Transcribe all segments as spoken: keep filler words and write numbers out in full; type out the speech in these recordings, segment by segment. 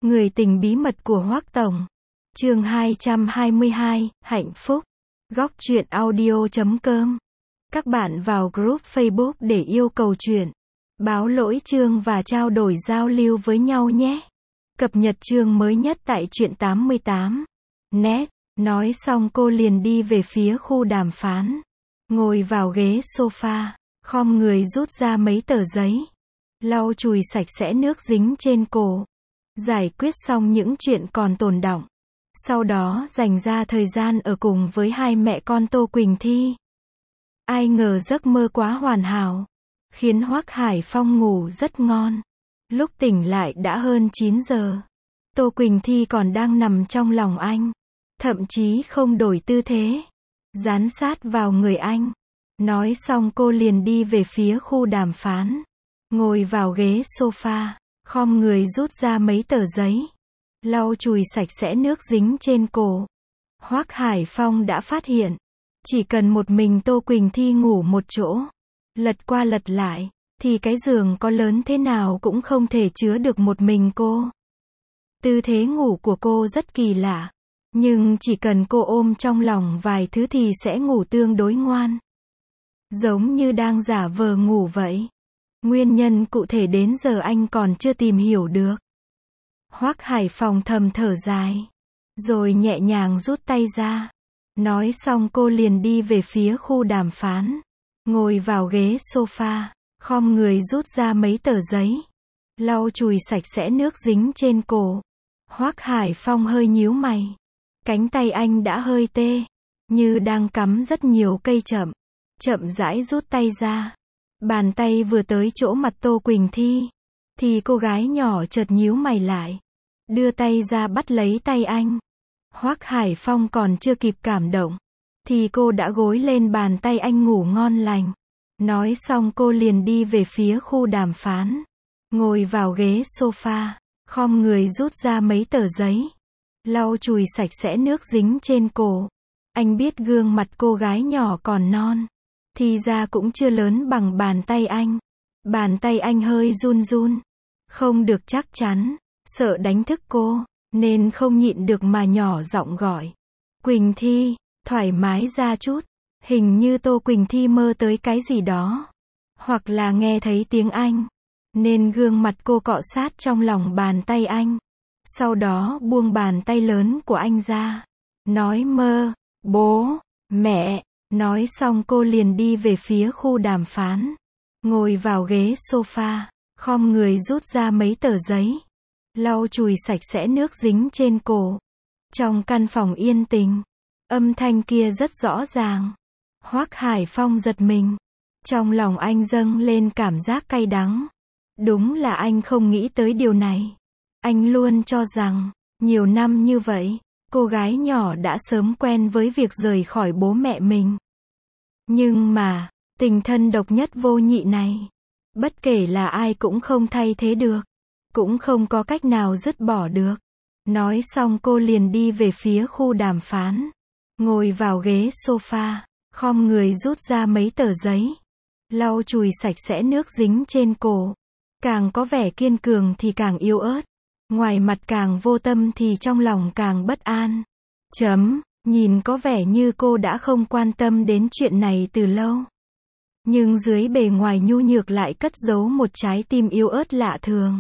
Người tình bí mật của Hoắc Tổng. Chương hai trăm hai mươi hai, hạnh phúc. Góc truyện audio chấm com. Các bạn vào group Facebook để yêu cầu truyện, báo lỗi chương và trao đổi giao lưu với nhau nhé. Cập nhật chương mới nhất tại truyện tám mươi tám net. Nói xong cô liền đi về phía khu đàm phán. Ngồi vào ghế sofa, khom người rút ra mấy tờ giấy. Lau chùi sạch sẽ nước dính trên cổ. Giải quyết xong những chuyện còn tồn đọng. Sau đó dành ra thời gian ở cùng với hai mẹ con Tô Quỳnh Thi. Ai ngờ giấc mơ quá hoàn hảo, khiến Hoắc Hải Phong ngủ rất ngon. Lúc tỉnh lại đã hơn chín giờ. Tô Quỳnh Thi còn đang nằm trong lòng anh. Thậm chí không đổi tư thế, dán sát vào người anh. Nói xong cô liền đi về phía khu đàm phán. Ngồi vào ghế sofa, khom người rút ra mấy tờ giấy. Lau chùi sạch sẽ nước dính trên cổ. Hoắc Hải Phong đã phát hiện, chỉ cần một mình Tô Quỳnh Thi ngủ một chỗ, lật qua lật lại, thì cái giường có lớn thế nào cũng không thể chứa được một mình cô. Tư thế ngủ của cô rất kỳ lạ, nhưng chỉ cần cô ôm trong lòng vài thứ thì sẽ ngủ tương đối ngoan. Giống như đang giả vờ ngủ vậy. Nguyên nhân cụ thể đến giờ anh còn chưa tìm hiểu được. Hoắc Hải Phong thầm thở dài, rồi nhẹ nhàng rút tay ra. Nói xong cô liền đi về phía khu đàm phán. Ngồi vào ghế sofa, khom người rút ra mấy tờ giấy. Lau chùi sạch sẽ nước dính trên cổ. Hoắc Hải Phong hơi nhíu mày. Cánh tay anh đã hơi tê, như đang cắm rất nhiều cây chậm. Chậm rãi rút tay ra. Bàn tay vừa tới chỗ mặt Tô Quỳnh Thi, thì cô gái nhỏ chợt nhíu mày lại. Đưa tay ra bắt lấy tay anh. Hoắc Hải Phong còn chưa kịp cảm động, thì cô đã gối lên bàn tay anh ngủ ngon lành. Nói xong cô liền đi về phía khu đàm phán. Ngồi vào ghế sofa, khom người rút ra mấy tờ giấy. Lau chùi sạch sẽ nước dính trên cổ. Anh biết gương mặt cô gái nhỏ còn non, thì ra cũng chưa lớn bằng bàn tay anh. Bàn tay anh hơi run run, không được chắc chắn, sợ đánh thức cô, nên không nhịn được mà nhỏ giọng gọi. Quỳnh Thi, thoải mái ra chút. Hình như Tô Quỳnh Thi mơ tới cái gì đó, hoặc là nghe thấy tiếng Anh, nên gương mặt cô cọ sát trong lòng bàn tay anh. Sau đó buông bàn tay lớn của anh ra. Nói mơ, bố, mẹ. Nói xong cô liền đi về phía khu đàm phán. Ngồi vào ghế sofa, khom người rút ra mấy tờ giấy. Lau chùi sạch sẽ nước dính trên cổ. Trong căn phòng yên tĩnh, âm thanh kia rất rõ ràng. Hoắc Hải Phong giật mình. Trong lòng anh dâng lên cảm giác cay đắng. Đúng là anh không nghĩ tới điều này. Anh luôn cho rằng, nhiều năm như vậy, cô gái nhỏ đã sớm quen với việc rời khỏi bố mẹ mình. Nhưng mà, tình thân độc nhất vô nhị này, bất kể là ai cũng không thay thế được, cũng không có cách nào dứt bỏ được. Nói xong cô liền đi về phía khu đàm phán. Ngồi vào ghế sofa, khom người rút ra mấy tờ giấy. Lau chùi sạch sẽ nước dính trên cổ. Càng có vẻ kiên cường thì càng yếu ớt. Ngoài mặt càng vô tâm thì trong lòng càng bất an. Chấm, nhìn có vẻ như cô đã không quan tâm đến chuyện này từ lâu. Nhưng dưới bề ngoài nhu nhược lại cất giấu một trái tim yếu ớt lạ thường.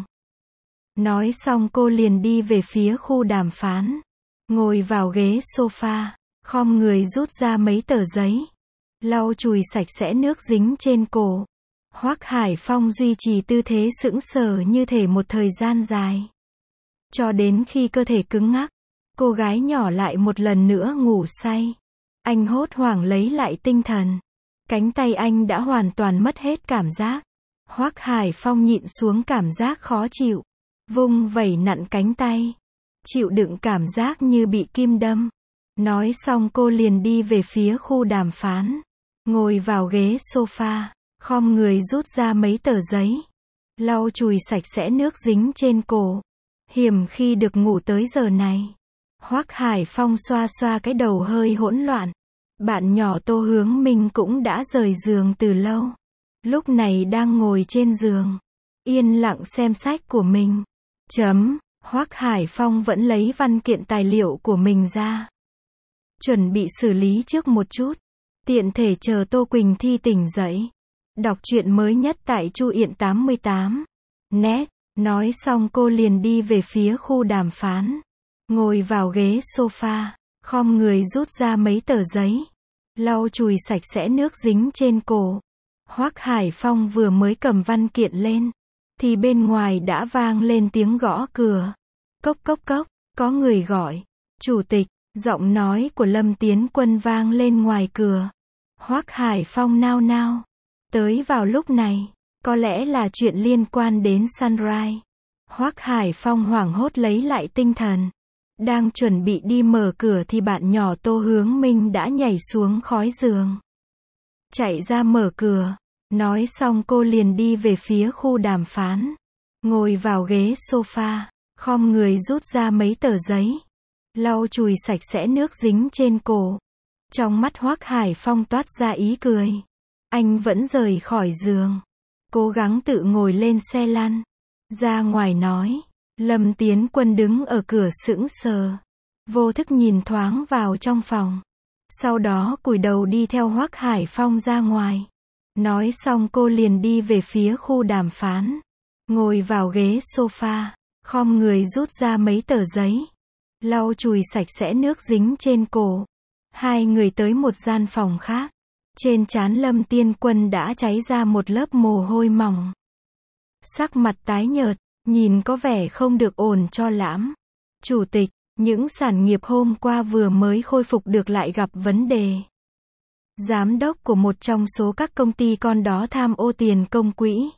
Nói xong cô liền đi về phía khu đàm phán. Ngồi vào ghế sofa, khom người rút ra mấy tờ giấy. Lau chùi sạch sẽ nước dính trên cổ. Hoắc Hải Phong duy trì tư thế sững sờ như thể một thời gian dài. Cho đến khi cơ thể cứng ngắc, cô gái nhỏ lại một lần nữa ngủ say. Anh hốt hoảng lấy lại tinh thần. Cánh tay anh đã hoàn toàn mất hết cảm giác. Hoắc Hải Phong nhịn xuống cảm giác khó chịu. Vung vẩy nặn cánh tay. Chịu đựng cảm giác như bị kim đâm. Nói xong cô liền đi về phía khu đàm phán. Ngồi vào ghế sofa, khom người rút ra mấy tờ giấy. Lau chùi sạch sẽ nước dính trên cổ. Hiếm khi được ngủ tới giờ này. Hoắc Hải Phong xoa xoa cái đầu hơi hỗn loạn. Bạn nhỏ Tô Hướng Minh cũng đã rời giường từ lâu. Lúc này đang ngồi trên giường, yên lặng xem sách của mình. Chấm, Hoắc Hải Phong vẫn lấy văn kiện tài liệu của mình ra. Chuẩn bị xử lý trước một chút. Tiện thể chờ Tô Quỳnh Thi tỉnh dậy. Đọc truyện mới nhất tại Chu Yện tám mươi tám. Net. Nói xong cô liền đi về phía khu đàm phán. Ngồi vào ghế sofa. Khom người rút ra mấy tờ giấy. Lau chùi sạch sẽ nước dính trên cổ. Hoắc Hải Phong vừa mới cầm văn kiện lên. Thì bên ngoài đã vang lên tiếng gõ cửa. Cốc cốc cốc. Có người gọi. Chủ tịch. Giọng nói của Lâm Tiến Quân vang lên ngoài cửa. Hoắc Hải Phong nao nao. Tới vào lúc này. Có lẽ là chuyện liên quan đến Sunrise. Hoắc Hải Phong hoảng hốt lấy lại tinh thần. Đang chuẩn bị đi mở cửa thì bạn nhỏ Tô Hướng Minh đã nhảy xuống khói giường. Chạy ra mở cửa. Nói xong cô liền đi về phía khu đàm phán. Ngồi vào ghế sofa. Khom người rút ra mấy tờ giấy. Lau chùi sạch sẽ nước dính trên cổ. Trong mắt Hoắc Hải Phong toát ra ý cười. Anh vẫn rời khỏi giường. Cố gắng tự ngồi lên xe lăn. Ra ngoài nói. Lâm Tiến Quân đứng ở cửa sững sờ. Vô thức nhìn thoáng vào trong phòng. Sau đó cúi đầu đi theo Hoắc Hải Phong ra ngoài. Nói xong cô liền đi về phía khu đàm phán. Ngồi vào ghế sofa. Khom người rút ra mấy tờ giấy. Lau chùi sạch sẽ nước dính trên cổ. Hai người tới một gian phòng khác. Trên trán Lâm Tiến Quân đã cháy ra một lớp mồ hôi mỏng. Sắc mặt tái nhợt, nhìn có vẻ không được ổn cho lắm. Chủ tịch, những sản nghiệp hôm qua vừa mới khôi phục được lại gặp vấn đề. Giám đốc của một trong số các công ty con đó tham ô tiền công quỹ.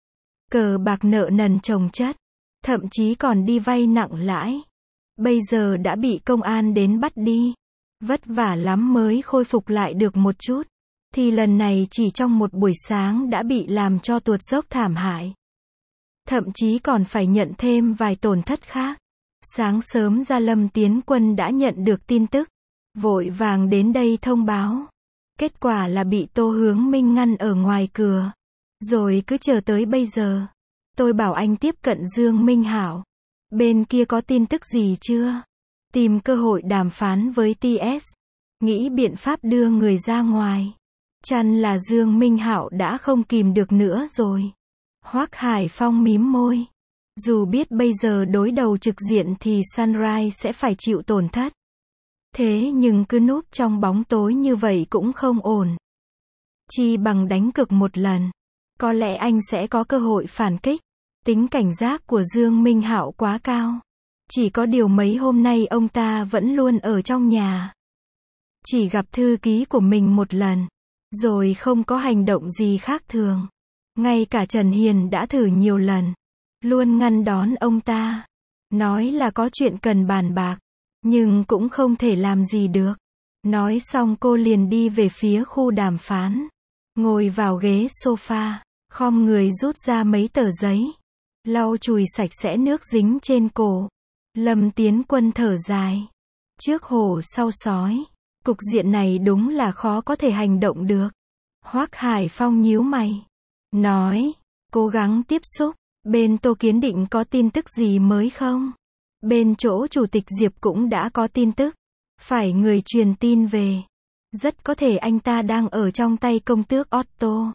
Cờ bạc nợ nần chồng chất. Thậm chí còn đi vay nặng lãi. Bây giờ đã bị công an đến bắt đi. Vất vả lắm mới khôi phục lại được một chút. Thì lần này chỉ trong một buổi sáng đã bị làm cho tuột dốc thảm hại. Thậm chí còn phải nhận thêm vài tổn thất khác. Sáng sớm ra Lâm Tiến Quân đã nhận được tin tức. Vội vàng đến đây thông báo. Kết quả là bị Tô Hướng Minh ngăn ở ngoài cửa. Rồi cứ chờ tới bây giờ. Tôi bảo anh tiếp cận Dương Minh Hảo. Bên kia có tin tức gì chưa? Tìm cơ hội đàm phán với tê ét. Nghĩ biện pháp đưa người ra ngoài. Chăn là Dương Minh Hạo đã không kìm được nữa rồi. Hoắc Hải Phong mím môi. Dù biết bây giờ đối đầu trực diện thì Sunrise sẽ phải chịu tổn thất. Thế nhưng cứ núp trong bóng tối như vậy cũng không ổn. Chi bằng đánh cược một lần. Có lẽ anh sẽ có cơ hội phản kích. Tính cảnh giác của Dương Minh Hạo quá cao. Chỉ có điều mấy hôm nay ông ta vẫn luôn ở trong nhà. Chỉ gặp thư ký của mình một lần. Rồi không có hành động gì khác thường. Ngay cả Trần Hiền đã thử nhiều lần. Luôn ngăn đón ông ta. Nói là có chuyện cần bàn bạc. Nhưng cũng không thể làm gì được. Nói xong cô liền đi về phía khu đàm phán. Ngồi vào ghế sofa. Khom người rút ra mấy tờ giấy. Lau chùi sạch sẽ nước dính trên cổ. Lâm Tiến Quân thở dài. Trước hổ sau sói. Cục diện này đúng là khó có thể hành động được. Hoắc Hải Phong nhíu mày. Nói. Cố gắng tiếp xúc. Bên Tô Kiến Định có tin tức gì mới không? Bên chỗ Chủ tịch Diệp cũng đã có tin tức. Phải người truyền tin về. Rất có thể anh ta đang ở trong tay công tước Otto.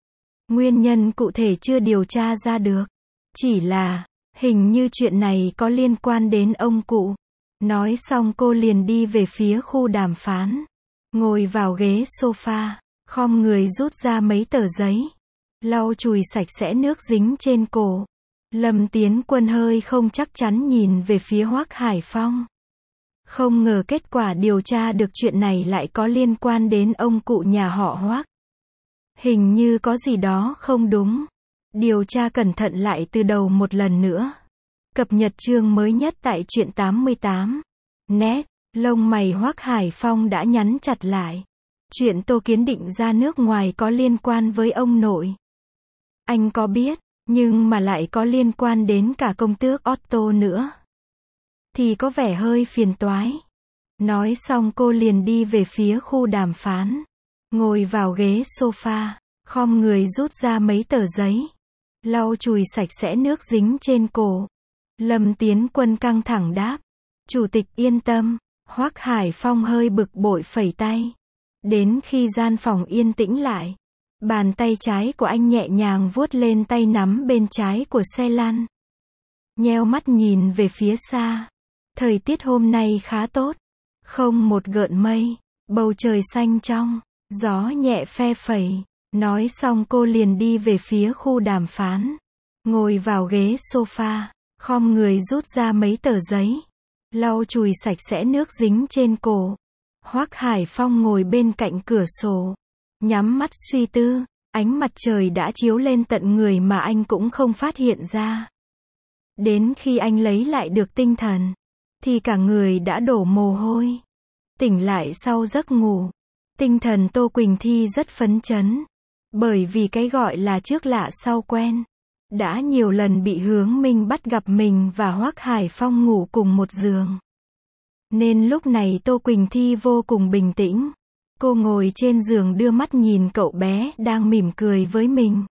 Nguyên nhân cụ thể chưa điều tra ra được. Chỉ là, hình như chuyện này có liên quan đến ông cụ. Nói xong cô liền đi về phía khu đàm phán. Ngồi vào ghế sofa. Khom người rút ra mấy tờ giấy. Lau chùi sạch sẽ nước dính trên cổ. Lâm Tiến Quân hơi không chắc chắn nhìn về phía Hoắc Hải Phong. Không ngờ kết quả điều tra được chuyện này lại có liên quan đến ông cụ nhà họ Hoắc. Hình như có gì đó không đúng. Điều tra cẩn thận lại từ đầu một lần nữa. Cập nhật chương mới nhất tại truyện tám mươi tám. Net. Lông mày Hoắc Hải Phong đã nhắn chặt lại. Chuyện Tô Kiến Định ra nước ngoài có liên quan với ông nội. Anh có biết, nhưng mà lại có liên quan đến cả công tước Otto nữa. Thì có vẻ hơi phiền toái. Nói xong cô liền đi về phía khu đàm phán. Ngồi vào ghế sofa. Khom người rút ra mấy tờ giấy. Lau chùi sạch sẽ nước dính trên cổ. Lâm Tiến Quân căng thẳng đáp. Chủ tịch yên tâm. Hoắc Hải Phong hơi bực bội phẩy tay. Đến khi gian phòng yên tĩnh lại, bàn tay trái của anh nhẹ nhàng vuốt lên tay nắm bên trái của xe lăn. Nheo mắt nhìn về phía xa. Thời tiết hôm nay khá tốt. Không một gợn mây. Bầu trời xanh trong. Gió nhẹ phe phẩy. Nói xong cô liền đi về phía khu đàm phán. Ngồi vào ghế sofa. Khom người rút ra mấy tờ giấy. Lau chùi sạch sẽ nước dính trên cổ. Hoắc Hải Phong ngồi bên cạnh cửa sổ. Nhắm mắt suy tư. Ánh mặt trời đã chiếu lên tận người mà anh cũng không phát hiện ra. Đến khi anh lấy lại được tinh thần, thì cả người đã đổ mồ hôi. Tỉnh lại sau giấc ngủ, tinh thần Tô Quỳnh Thi rất phấn chấn. Bởi vì cái gọi là trước lạ sau quen. Đã nhiều lần bị Hướng Minh bắt gặp mình và Hoắc Hải Phong ngủ cùng một giường. Nên lúc này Tô Quỳnh Thi vô cùng bình tĩnh. Cô ngồi trên giường đưa mắt nhìn cậu bé đang mỉm cười với mình.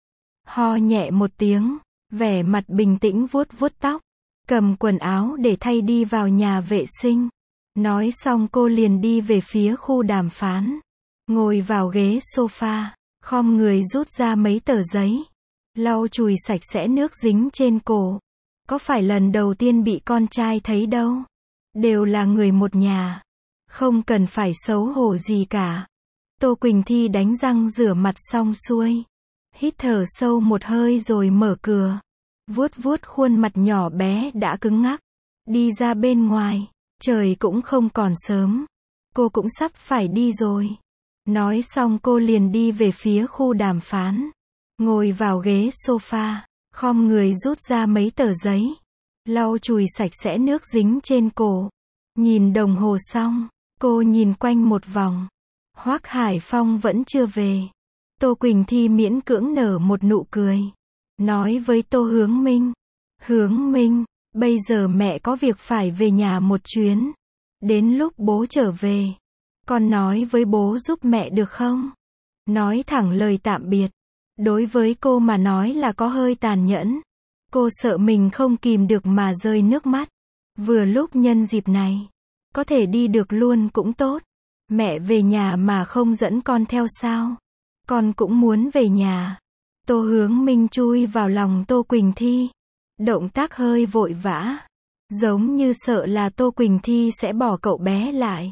Ho nhẹ một tiếng, vẻ mặt bình tĩnh vuốt vuốt tóc, cầm quần áo để thay đi vào nhà vệ sinh. Nói xong cô liền đi về phía khu đàm phán. Ngồi vào ghế sofa, khom người rút ra mấy tờ giấy. Lau chùi sạch sẽ nước dính trên cổ. Có phải lần đầu tiên bị con trai thấy đâu. Đều là người một nhà. Không cần phải xấu hổ gì cả. Tô Quỳnh Thi đánh răng rửa mặt xong xuôi. Hít thở sâu một hơi rồi mở cửa. Vuốt vuốt khuôn mặt nhỏ bé đã cứng ngắc. Đi ra bên ngoài. Trời cũng không còn sớm. Cô cũng sắp phải đi rồi. Nói xong cô liền đi về phía khu đàm phán. Ngồi vào ghế sofa. Khom người rút ra mấy tờ giấy. Lau chùi sạch sẽ nước dính trên cổ. Nhìn đồng hồ xong. Cô nhìn quanh một vòng. Hoắc Hải Phong vẫn chưa về. Tô Quỳnh Thi miễn cưỡng nở một nụ cười. Nói với Tô Hướng Minh. Hướng Minh, bây giờ mẹ có việc phải về nhà một chuyến. Đến lúc bố trở về, con nói với bố giúp mẹ được không? Nói thẳng lời tạm biệt. Đối với cô mà nói là có hơi tàn nhẫn. Cô sợ mình không kìm được mà rơi nước mắt. Vừa lúc nhân dịp này, có thể đi được luôn cũng tốt. Mẹ về nhà mà không dẫn con theo sao? Con cũng muốn về nhà. Tô Hướng Minh chui vào lòng Tô Quỳnh Thi. Động tác hơi vội vã. Giống như sợ là Tô Quỳnh Thi sẽ bỏ cậu bé lại.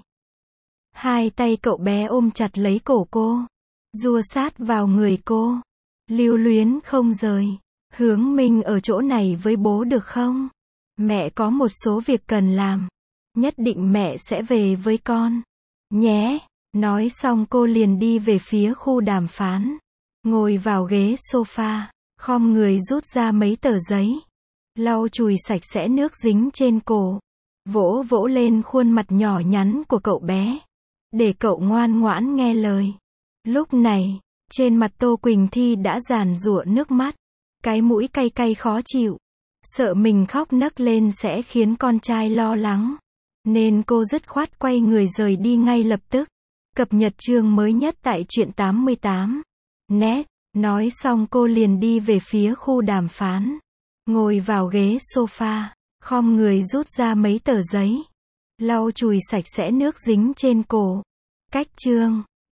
Hai tay cậu bé ôm chặt lấy cổ cô. Dua sát vào người cô. Lưu luyến không rời. Hướng Minh ở chỗ này với bố được không? Mẹ có một số việc cần làm. Nhất định mẹ sẽ về với con. Nhé. Nói xong cô liền đi về phía khu đàm phán. Ngồi vào ghế sofa. Khom người rút ra mấy tờ giấy. Lau chùi sạch sẽ nước dính trên cổ. Vỗ vỗ lên khuôn mặt nhỏ nhắn của cậu bé. Để cậu ngoan ngoãn nghe lời. Lúc này, trên mặt Tô Quỳnh Thi đã giàn giụa nước mắt. Cái mũi cay cay khó chịu. Sợ mình khóc nấc lên sẽ khiến con trai lo lắng. Nên cô dứt khoát quay người rời đi ngay lập tức. Cập nhật chương mới nhất tại truyện tám mươi tám. Net. Nói xong cô liền đi về phía khu đàm phán. Ngồi vào ghế sofa. Khom người rút ra mấy tờ giấy. Lau chùi sạch sẽ nước dính trên cổ. Cách chương.